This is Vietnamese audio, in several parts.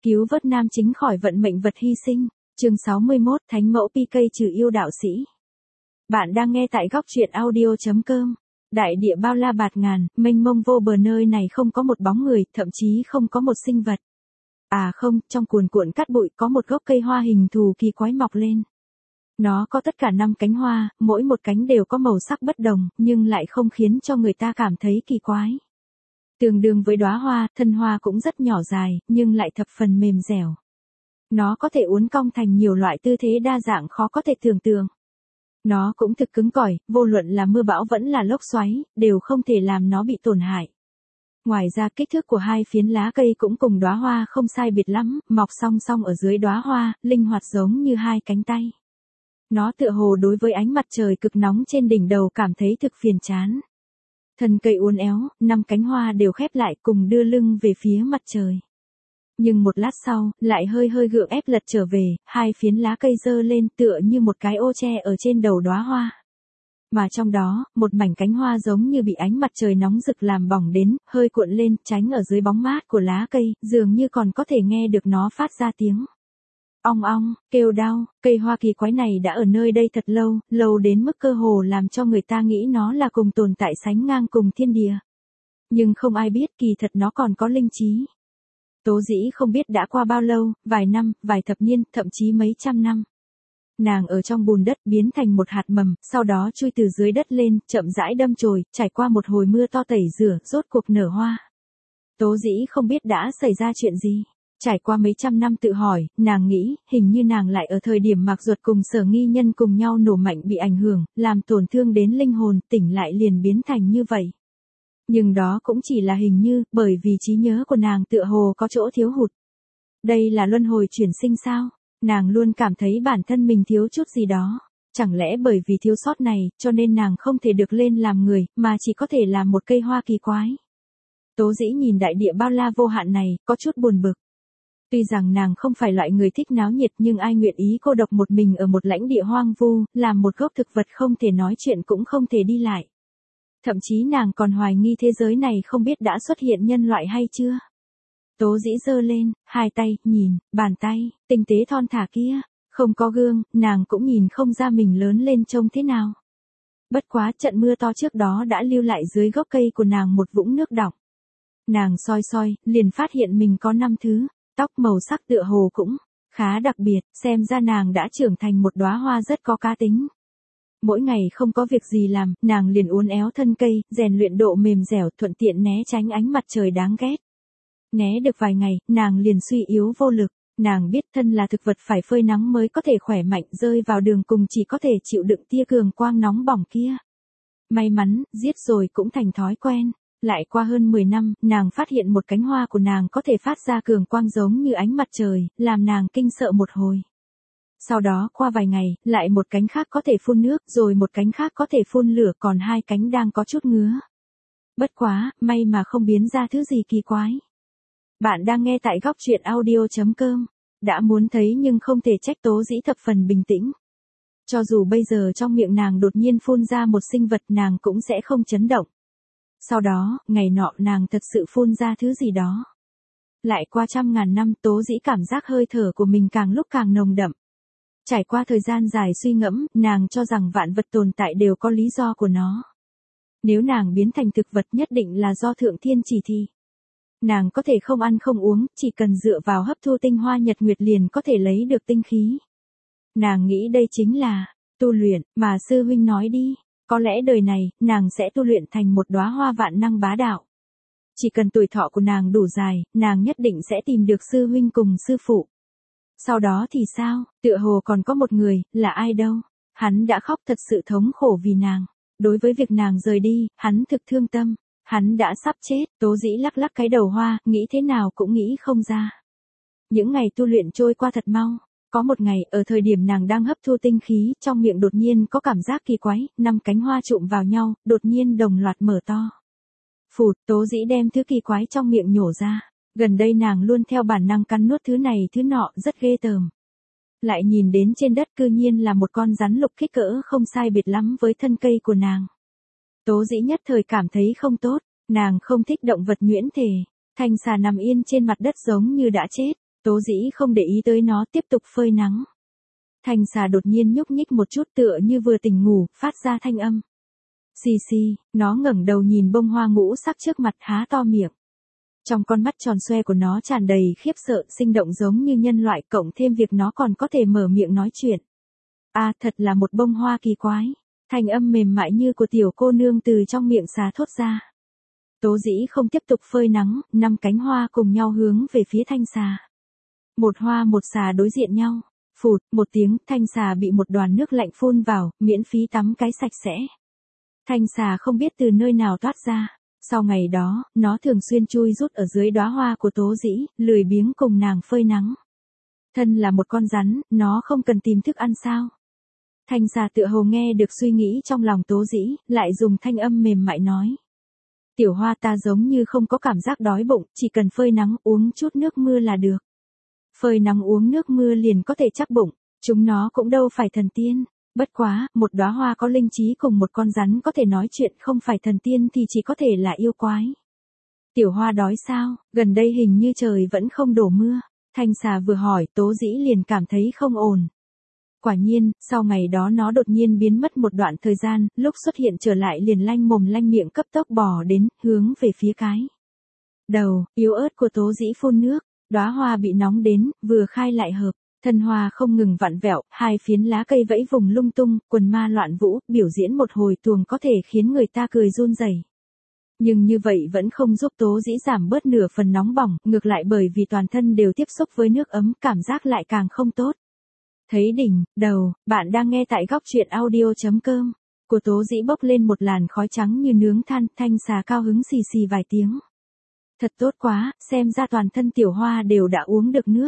Cứu vớt nam chính khỏi vận mệnh vật hy sinh. Chương 61, Thánh mẫu PK trừ yêu đạo sĩ. Bạn đang nghe tại góc truyện audio.com. Đại địa bao la bạt ngàn, mênh mông vô bờ, nơi này không có một bóng người, thậm chí không có một sinh vật. À không, trong cuồn cuộn cát bụi có một gốc cây hoa hình thù kỳ quái mọc lên. Nó có tất cả 5 cánh hoa, mỗi một cánh đều có màu sắc bất đồng, nhưng lại không khiến cho người ta cảm thấy kỳ quái. Tương đương với đóa hoa, thân hoa cũng rất nhỏ dài, nhưng lại thập phần mềm dẻo. Nó có thể uốn cong thành nhiều loại tư thế đa dạng khó có thể tưởng tượng. Nó cũng thực cứng cỏi, vô luận là mưa bão vẫn là lốc xoáy, đều không thể làm nó bị tổn hại. Ngoài ra kích thước của hai phiến lá cây cũng cùng đóa hoa không sai biệt lắm, mọc song song ở dưới đóa hoa, linh hoạt giống như hai cánh tay. Nó tựa hồ đối với ánh mặt trời cực nóng trên đỉnh đầu cảm thấy thực phiền chán. Thân cây uốn éo, 5 cánh hoa đều khép lại cùng đưa lưng về phía mặt trời. Nhưng một lát sau, lại hơi gượng ép lật trở về, hai phiến lá cây giơ lên tựa như một cái ô che ở trên đầu đóa hoa. Mà trong đó, một mảnh cánh hoa giống như bị ánh mặt trời nóng rực làm bỏng đến, hơi cuộn lên, tránh ở dưới bóng mát của lá cây, dường như còn có thể nghe được nó phát ra tiếng ong ong, kêu đau. Cây hoa kỳ quái này đã ở nơi đây thật lâu, lâu đến mức cơ hồ làm cho người ta nghĩ nó là cùng tồn tại sánh ngang cùng thiên địa. Nhưng không ai biết kỳ thật nó còn có linh trí. Tố Dĩ không biết đã qua bao lâu, vài năm, vài thập niên, thậm chí mấy trăm năm. Nàng ở trong bùn đất biến thành một hạt mầm, sau đó chui từ dưới đất lên, chậm rãi đâm chồi, trải qua một hồi mưa to tẩy rửa, rốt cuộc nở hoa. Tố Dĩ không biết đã xảy ra chuyện gì. Trải qua mấy trăm năm tự hỏi, nàng nghĩ, hình như nàng lại ở thời điểm Mạc Duật cùng Sở Nghi Nhân cùng nhau nổ mạnh bị ảnh hưởng, làm tổn thương đến linh hồn, tỉnh lại liền biến thành như vậy. Nhưng đó cũng chỉ là hình như, bởi vì trí nhớ của nàng tựa hồ có chỗ thiếu hụt. Đây là luân hồi chuyển sinh sao? Nàng luôn cảm thấy bản thân mình thiếu chút gì đó. Chẳng lẽ bởi vì thiếu sót này, cho nên nàng không thể được lên làm người, mà chỉ có thể làm một cây hoa kỳ quái. Tố Dĩ nhìn đại địa bao la vô hạn này, có chút buồn bực. Tuy rằng nàng không phải loại người thích náo nhiệt, nhưng ai nguyện ý cô độc một mình ở một lãnh địa hoang vu, làm một gốc thực vật không thể nói chuyện cũng không thể đi lại. Thậm chí nàng còn hoài nghi thế giới này không biết đã xuất hiện nhân loại hay chưa. Tố Dĩ giơ lên, hai tay, nhìn, bàn tay, tinh tế thon thả kia, không có gương, nàng cũng nhìn không ra mình lớn lên trông thế nào. Bất quá trận mưa to trước đó đã lưu lại dưới gốc cây của nàng một vũng nước đọng. Nàng soi, liền phát hiện mình có 5 thứ, tóc màu sắc tựa hồ cũng khá đặc biệt, xem ra nàng đã trưởng thành một đóa hoa rất có cá tính. Mỗi ngày không có việc gì làm, nàng liền uốn éo thân cây, rèn luyện độ mềm dẻo, thuận tiện né tránh ánh mặt trời đáng ghét. Né được vài ngày, nàng liền suy yếu vô lực. Nàng biết thân là thực vật phải phơi nắng mới có thể khỏe mạnh, rơi vào đường cùng chỉ có thể chịu đựng tia cường quang nóng bỏng kia. May mắn, giết rồi cũng thành thói quen. Lại qua hơn 10 năm, nàng phát hiện một cánh hoa của nàng có thể phát ra cường quang giống như ánh mặt trời, làm nàng kinh sợ một hồi. Sau đó qua vài ngày, lại một cánh khác có thể phun nước, rồi một cánh khác có thể phun lửa, còn hai cánh đang có chút ngứa. Bất quá, may mà không biến ra thứ gì kỳ quái. Bạn đang nghe tại góc truyện audio.com. Đã muốn thấy nhưng không thể trách Tố Dĩ thập phần bình tĩnh. Cho dù bây giờ trong miệng nàng đột nhiên phun ra một sinh vật, nàng cũng sẽ không chấn động. Sau đó, ngày nọ nàng thật sự phun ra thứ gì đó. Lại qua trăm ngàn năm, Tố Dĩ cảm giác hơi thở của mình càng lúc càng nồng đậm. Trải qua thời gian dài suy ngẫm, nàng cho rằng vạn vật tồn tại đều có lý do của nó. Nếu nàng biến thành thực vật nhất định là do Thượng Thiên chỉ thị. Nàng có thể không ăn không uống, chỉ cần dựa vào hấp thu tinh hoa nhật nguyệt liền có thể lấy được tinh khí. Nàng nghĩ đây chính là tu luyện, mà sư huynh nói đi. Có lẽ đời này, nàng sẽ tu luyện thành một đóa hoa vạn năng bá đạo. Chỉ cần tuổi thọ của nàng đủ dài, nàng nhất định sẽ tìm được sư huynh cùng sư phụ. Sau đó thì sao, tựa hồ còn có một người, là ai đâu. Hắn đã khóc thật sự thống khổ vì nàng. Đối với việc nàng rời đi, hắn thực thương tâm. Hắn đã sắp chết. Tố Dĩ lắc lắc cái đầu hoa, nghĩ thế nào cũng nghĩ không ra. Những ngày tu luyện trôi qua thật mau. Có một ngày, ở thời điểm nàng đang hấp thu tinh khí, trong miệng đột nhiên có cảm giác kỳ quái, 5 cánh hoa chụm vào nhau, đột nhiên đồng loạt mở to. Phụt, Tố Dĩ đem thứ kỳ quái trong miệng nhổ ra. Gần đây nàng luôn theo bản năng cắn nuốt thứ này thứ nọ, rất ghê tởm. Lại nhìn đến trên đất cư nhiên là một con rắn lục kích cỡ không sai biệt lắm với thân cây của nàng. Tố Dĩ nhất thời cảm thấy không tốt, nàng không thích động vật nhuyễn thể. Thanh xà nằm yên trên mặt đất giống như đã chết. Tố Dĩ không để ý tới nó, tiếp tục phơi nắng. Thanh xà đột nhiên nhúc nhích một chút tựa như vừa tỉnh ngủ, phát ra thanh âm. Xì xì, nó ngẩng đầu nhìn bông hoa ngũ sắc trước mặt, há to miệng. Trong con mắt tròn xoe của nó tràn đầy khiếp sợ, sinh động giống như nhân loại, cộng thêm việc nó còn có thể mở miệng nói chuyện. À, thật là một bông hoa kỳ quái. Thanh âm mềm mại như của tiểu cô nương từ trong miệng xà thốt ra. Tố Dĩ không tiếp tục phơi nắng, 5 cánh hoa cùng nhau hướng về phía thanh xà. Một hoa một xà đối diện nhau. Phụt, một tiếng, thanh xà bị một đoàn nước lạnh phun vào, miễn phí tắm cái sạch sẽ. Thanh xà không biết từ nơi nào toát ra. Sau ngày đó, nó thường xuyên chui rút ở dưới đóa hoa của Tố Dĩ, lười biếng cùng nàng phơi nắng. Thân là một con rắn, nó không cần tìm thức ăn sao? Thanh xà tựa hồ nghe được suy nghĩ trong lòng Tố Dĩ, lại dùng thanh âm mềm mại nói. Tiểu hoa, ta giống như không có cảm giác đói bụng, chỉ cần phơi nắng uống chút nước mưa là được. Phơi nắng uống nước mưa liền có thể chắc bụng, chúng nó cũng đâu phải thần tiên. Bất quá, một đóa hoa có linh trí cùng một con rắn có thể nói chuyện, không phải thần tiên thì chỉ có thể là yêu quái. Tiểu hoa đói sao, gần đây hình như trời vẫn không đổ mưa. Thanh xà vừa hỏi, Tố Dĩ liền cảm thấy không ổn. Quả nhiên, sau ngày đó nó đột nhiên biến mất một đoạn thời gian, lúc xuất hiện trở lại liền lanh mồm lanh miệng cấp tốc bò đến, hướng về phía cái đầu yếu ớt của Tố Dĩ phun nước. Đóa hoa bị nóng đến, vừa khai lại hợp. Thân hoa không ngừng vặn vẹo, 2 phiến lá cây vẫy vùng lung tung, quần ma loạn vũ, biểu diễn một hồi tuồng có thể khiến người ta cười run rẩy. Nhưng như vậy vẫn không giúp Tố Dĩ giảm bớt nửa phần nóng bỏng, ngược lại bởi vì toàn thân đều tiếp xúc với nước ấm, cảm giác lại càng không tốt. Thấy đỉnh, đầu, bạn đang nghe tại góc truyện audio.com. Của Tố Dĩ bốc lên một làn khói trắng như nướng than, thanh xà cao hứng xì xì vài tiếng. Thật tốt quá, xem ra toàn thân tiểu hoa đều đã uống được nước.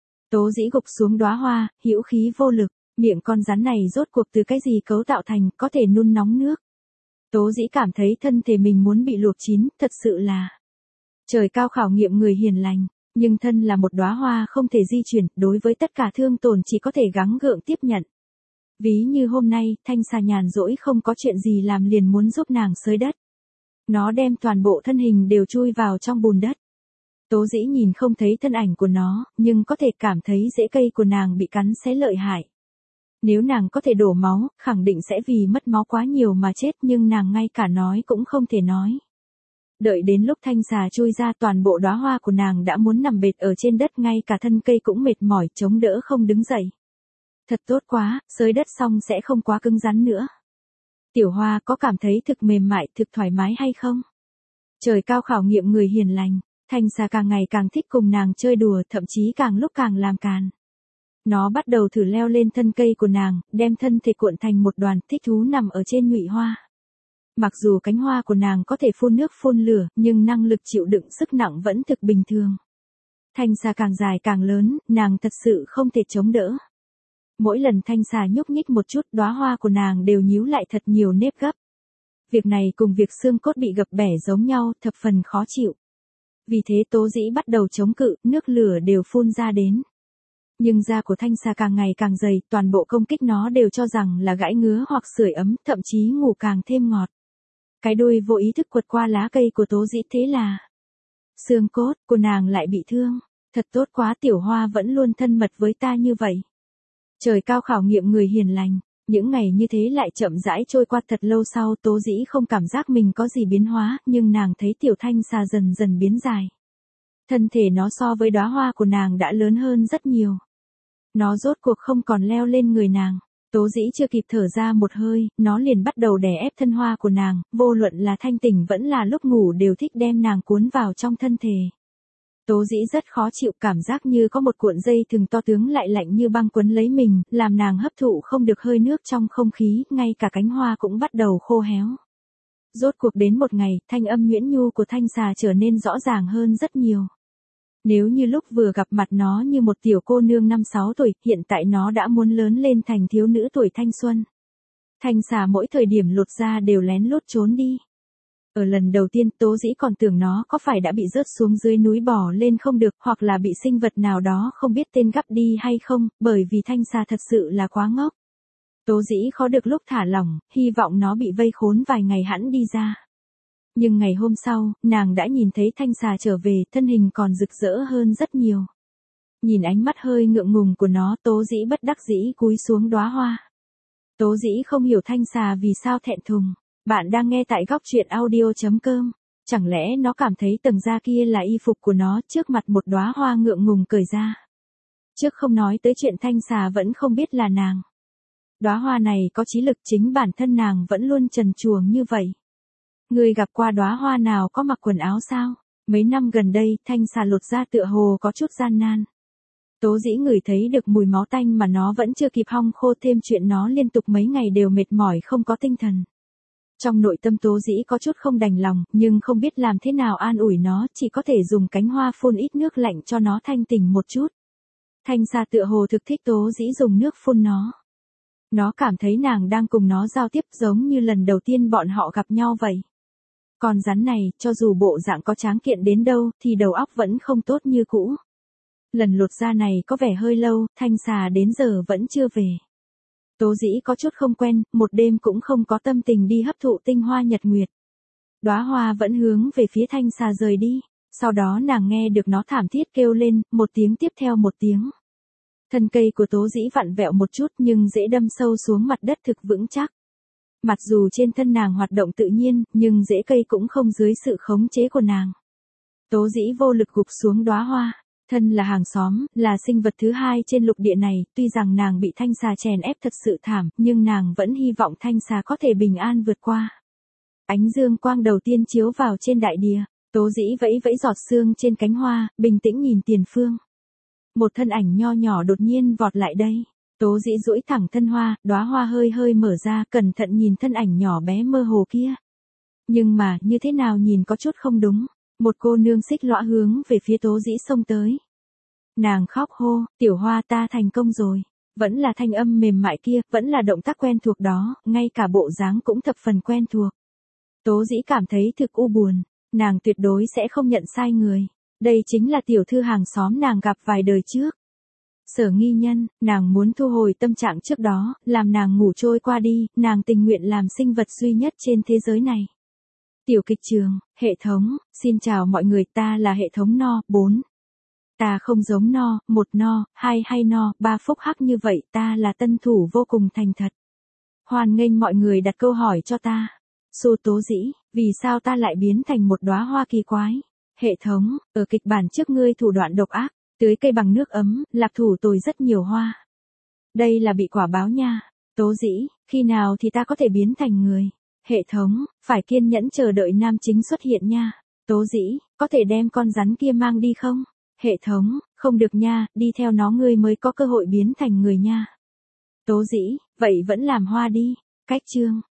Tố Dĩ gục xuống đóa hoa, hữu khí vô lực, miệng con rắn này rốt cuộc từ cái gì cấu tạo thành, có thể nung nóng nước. Tố Dĩ cảm thấy thân thể mình muốn bị luộc chín, thật sự là trời cao khảo nghiệm người hiền lành, nhưng thân là một đóa hoa không thể di chuyển, đối với tất cả thương tổn chỉ có thể gắng gượng tiếp nhận. Ví như hôm nay, thanh xà nhàn rỗi không có chuyện gì làm liền muốn giúp nàng xới đất. Nó đem toàn bộ thân hình đều chui vào trong bùn đất. Tố Dĩ nhìn không thấy thân ảnh của nó, nhưng có thể cảm thấy rễ cây của nàng bị cắn xé lợi hại. Nếu nàng có thể đổ máu, khẳng định sẽ vì mất máu quá nhiều mà chết, nhưng nàng ngay cả nói cũng không thể nói. Đợi đến lúc thanh xà chui ra, toàn bộ đóa hoa của nàng đã muốn nằm bệt ở trên đất, ngay cả thân cây cũng mệt mỏi chống đỡ không đứng dậy. Thật tốt quá, xới đất xong sẽ không quá cứng rắn nữa. Tiểu hoa có cảm thấy thực mềm mại, thực thoải mái hay không? Trời cao khảo nghiệm người hiền lành. Thanh xà càng ngày càng thích cùng nàng chơi đùa, thậm chí càng lúc càng làm càn. Nó bắt đầu thử leo lên thân cây của nàng, đem thân thể cuộn thành một đoàn, thích thú nằm ở trên nhụy hoa. Mặc dù cánh hoa của nàng có thể phun nước phun lửa, nhưng năng lực chịu đựng sức nặng vẫn thực bình thường. Thanh xà càng dài càng lớn, nàng thật sự không thể chống đỡ. Mỗi lần thanh xà nhúc nhích một chút, đóa hoa của nàng đều nhíu lại thật nhiều nếp gấp. Việc này cùng việc xương cốt bị gập bẻ giống nhau, thập phần khó chịu. Vì thế Tố Dĩ bắt đầu chống cự, nước lửa đều phun ra đến. Nhưng da của thanh xà càng ngày càng dày, toàn bộ công kích nó đều cho rằng là gãi ngứa hoặc sưởi ấm, thậm chí ngủ càng thêm ngọt. Cái đuôi vô ý thức quật qua lá cây của Tố Dĩ, thế là xương cốt của nàng lại bị thương. Thật tốt quá, tiểu hoa vẫn luôn thân mật với ta như vậy. Trời cao khảo nghiệm người hiền lành. Những ngày như thế lại chậm rãi trôi qua, thật lâu sau Tố Dĩ không cảm giác mình có gì biến hóa, nhưng nàng thấy tiểu thanh xà dần dần biến dài. Thân thể nó so với đóa hoa của nàng đã lớn hơn rất nhiều. Nó rốt cuộc không còn leo lên người nàng. Tố Dĩ chưa kịp thở ra một hơi, nó liền bắt đầu đè ép thân hoa của nàng, vô luận là thanh tỉnh vẫn là lúc ngủ đều thích đem nàng cuốn vào trong thân thể. Tố Dĩ rất khó chịu, cảm giác như có một cuộn dây thừng to tướng lại lạnh như băng quấn lấy mình, làm nàng hấp thụ không được hơi nước trong không khí, ngay cả cánh hoa cũng bắt đầu khô héo. Rốt cuộc đến một ngày, thanh âm nhuyễn nhu của thanh xà trở nên rõ ràng hơn rất nhiều. Nếu như lúc vừa gặp mặt nó như một tiểu cô nương 5-6 tuổi, hiện tại nó đã muốn lớn lên thành thiếu nữ tuổi thanh xuân. Thanh xà mỗi thời điểm lột da đều lén lút trốn đi. Ở lần đầu tiên Tố Dĩ còn tưởng nó có phải đã bị rớt xuống dưới núi bò lên không được, hoặc là bị sinh vật nào đó không biết tên gắp đi hay không, bởi vì thanh xà thật sự là quá ngốc. Tố Dĩ khó được lúc thả lỏng, hy vọng nó bị vây khốn vài ngày hẵng đi ra. Nhưng ngày hôm sau, nàng đã nhìn thấy thanh xà trở về, thân hình còn rực rỡ hơn rất nhiều. Nhìn ánh mắt hơi ngượng ngùng của nó, Tố Dĩ bất đắc dĩ cúi xuống đóa hoa. Tố Dĩ không hiểu thanh xà vì sao thẹn thùng. Bạn đang nghe tại góc truyện audio.com. Chẳng lẽ nó cảm thấy tầng da kia là y phục của nó, trước mặt một đóa hoa ngượng ngùng cởi ra. Trước không nói tới chuyện thanh xà vẫn không biết là nàng. Đóa hoa này có trí lực, chính bản thân nàng vẫn luôn trần truồng như vậy. Người gặp qua đóa hoa nào có mặc quần áo sao? Mấy năm gần đây, thanh xà lột da tựa hồ có chút gian nan. Tố Dĩ ngửi thấy được mùi máu tanh mà nó vẫn chưa kịp hong khô, thêm chuyện nó liên tục mấy ngày đều mệt mỏi không có tinh thần. Trong nội tâm Tố Dĩ có chút không đành lòng, nhưng không biết làm thế nào an ủi nó, chỉ có thể dùng cánh hoa phun ít nước lạnh cho nó thanh tỉnh một chút. Thanh xà tựa hồ thực thích Tố Dĩ dùng nước phun nó. Nó cảm thấy nàng đang cùng nó giao tiếp giống như lần đầu tiên bọn họ gặp nhau vậy. Con rắn này, cho dù bộ dạng có tráng kiện đến đâu, thì đầu óc vẫn không tốt như cũ. Lần lột da này có vẻ hơi lâu, thanh xà đến giờ vẫn chưa về. Tố Dĩ có chút không quen, một đêm cũng không có tâm tình đi hấp thụ tinh hoa nhật nguyệt. Đóa hoa vẫn hướng về phía thanh xà rời đi, sau đó nàng nghe được nó thảm thiết kêu lên, một tiếng tiếp theo một tiếng. Thân cây của Tố Dĩ vặn vẹo một chút nhưng dễ đâm sâu xuống mặt đất thực vững chắc. Mặc dù trên thân nàng hoạt động tự nhiên, nhưng rễ cây cũng không dưới sự khống chế của nàng. Tố Dĩ vô lực gục xuống đóa hoa. Thân là hàng xóm, là sinh vật thứ hai trên lục địa này, tuy rằng nàng bị thanh xà chèn ép thật sự thảm, nhưng nàng vẫn hy vọng thanh xà có thể bình an vượt qua. Ánh dương quang đầu tiên chiếu vào trên đại địa, Tố Dĩ vẫy vẫy giọt sương trên cánh hoa, bình tĩnh nhìn tiền phương. Một thân ảnh nho nhỏ đột nhiên vọt lại đây. Tố Dĩ duỗi thẳng thân hoa, đóa hoa hơi hơi mở ra, cẩn thận nhìn thân ảnh nhỏ bé mơ hồ kia. Nhưng mà, như thế nào nhìn có chút không đúng. Một cô nương xích lõa hướng về phía Tố Dĩ xông tới. Nàng khóc hô, tiểu hoa ta thành công rồi. Vẫn là thanh âm mềm mại kia, vẫn là động tác quen thuộc đó, ngay cả bộ dáng cũng thập phần quen thuộc. Tố Dĩ cảm thấy thực u buồn, nàng tuyệt đối sẽ không nhận sai người. Đây chính là tiểu thư hàng xóm nàng gặp vài đời trước. Sở Nghi Nhân, nàng muốn thu hồi tâm trạng trước đó, làm nàng ngủ trôi qua đi, nàng tình nguyện làm sinh vật duy nhất trên thế giới này. Tiểu kịch trường, hệ thống, xin chào mọi người, ta là hệ thống no, 4. Ta không giống no, 1 no, 2 hay no, 3 phúc hắc như vậy, ta là tân thủ vô cùng thành thật. Hoan nghênh mọi người đặt câu hỏi cho ta. Su Tố Dĩ, vì sao ta lại biến thành một đóa hoa kỳ quái? Hệ thống, ở kịch bản trước ngươi thủ đoạn độc ác, tưới cây bằng nước ấm, lạc thủ tồi rất nhiều hoa. Đây là bị quả báo nha. Tố Dĩ, khi nào thì ta có thể biến thành người? Hệ thống, phải kiên nhẫn chờ đợi nam chính xuất hiện nha. Tố Dĩ, có thể đem con rắn kia mang đi không? Hệ thống, không được nha, đi theo nó ngươi mới có cơ hội biến thành người nha. Tố Dĩ, vậy vẫn làm hoa đi. Cách chương,